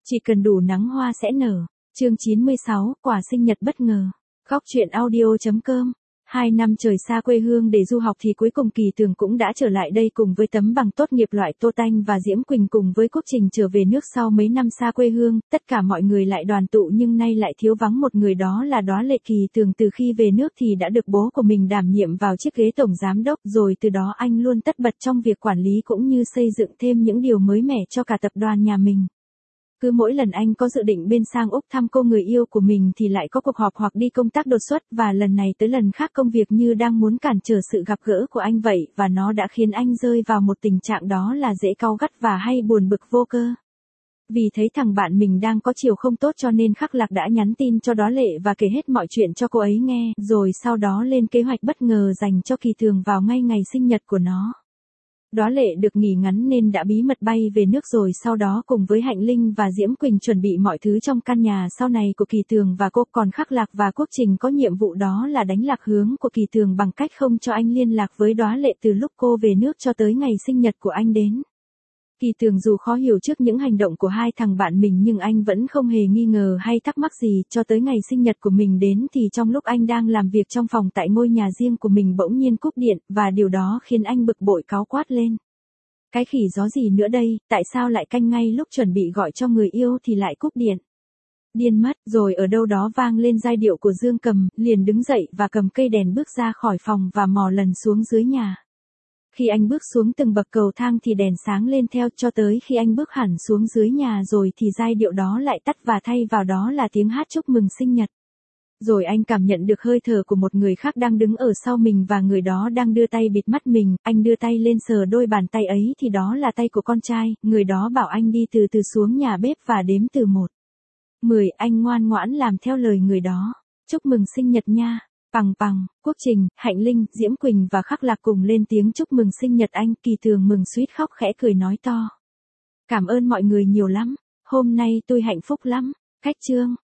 Chỉ cần đủ nắng hoa sẽ nở. Chương 96, quà sinh nhật bất ngờ. Góc truyện audio.com. 2 năm trời xa quê hương để du học thì cuối cùng Kỳ Tường cũng đã trở lại đây cùng với tấm bằng tốt nghiệp loại Tô Tanh và Diễm Quỳnh cùng với Quốc Trình trở về nước sau mấy năm xa quê hương, tất cả mọi người lại đoàn tụ nhưng nay lại thiếu vắng một người, đó là Đóa Lệ. Kỳ Tường từ khi về nước thì đã được bố của mình đảm nhiệm vào chiếc ghế tổng giám đốc, rồi từ đó anh luôn tất bật trong việc quản lý cũng như xây dựng thêm những điều mới mẻ cho cả tập đoàn nhà mình. Cứ mỗi lần anh có dự định bên sang Úc thăm cô người yêu của mình thì lại có cuộc họp hoặc đi công tác đột xuất, và lần này tới lần khác công việc như đang muốn cản trở sự gặp gỡ của anh vậy, và nó đã khiến anh rơi vào một tình trạng đó là dễ cáu gắt và hay buồn bực vô cơ. Vì thấy thằng bạn mình đang có chiều không tốt cho nên Khắc Lạc đã nhắn tin cho Đóa Lệ và kể hết mọi chuyện cho cô ấy nghe, rồi sau đó lên kế hoạch bất ngờ dành cho Kỳ Tường vào ngay ngày sinh nhật của nó. Đóa Lệ được nghỉ ngắn nên đã bí mật bay về nước, rồi sau đó cùng với Hạnh Linh và Diễm Quỳnh chuẩn bị mọi thứ trong căn nhà sau này của Kỳ Tường và cô. Còn Khắc Lạc và Quốc Trình có nhiệm vụ đó là đánh lạc hướng của Kỳ Tường bằng cách không cho anh liên lạc với Đóa Lệ từ lúc cô về nước cho tới ngày sinh nhật của anh đến. Kỳ Tường dù khó hiểu trước những hành động của hai thằng bạn mình nhưng anh vẫn không hề nghi ngờ hay thắc mắc gì, cho tới ngày sinh nhật của mình đến thì trong lúc anh đang làm việc trong phòng tại ngôi nhà riêng của mình bỗng nhiên cúp điện, và điều đó khiến anh bực bội cáu quát lên. Cái khỉ gió gì nữa đây, tại sao lại canh ngay lúc chuẩn bị gọi cho người yêu thì lại cúp điện? Điên mất. Rồi ở đâu đó vang lên giai điệu của Dương Cầm, liền đứng dậy và cầm cây đèn bước ra khỏi phòng và mò lần xuống dưới nhà. Khi anh bước xuống từng bậc cầu thang thì đèn sáng lên theo, cho tới khi anh bước hẳn xuống dưới nhà rồi thì giai điệu đó lại tắt và thay vào đó là tiếng hát chúc mừng sinh nhật. Rồi anh cảm nhận được hơi thở của một người khác đang đứng ở sau mình và người đó đang đưa tay bịt mắt mình. Anh đưa tay lên sờ đôi bàn tay ấy thì đó là tay của con trai. Người đó bảo anh đi từ từ xuống nhà bếp và đếm từ 1, 10. Anh ngoan ngoãn làm theo lời người đó. Chúc mừng sinh nhật nha. Pằng pằng. Quốc Trình, Hạnh Linh, Diễm Quỳnh và Khắc Lạc cùng lên tiếng chúc mừng sinh nhật anh. Kỳ Tường mừng suýt khóc, khẽ cười nói to: Cảm ơn mọi người nhiều lắm. Hôm nay tôi hạnh phúc lắm. Cách chương.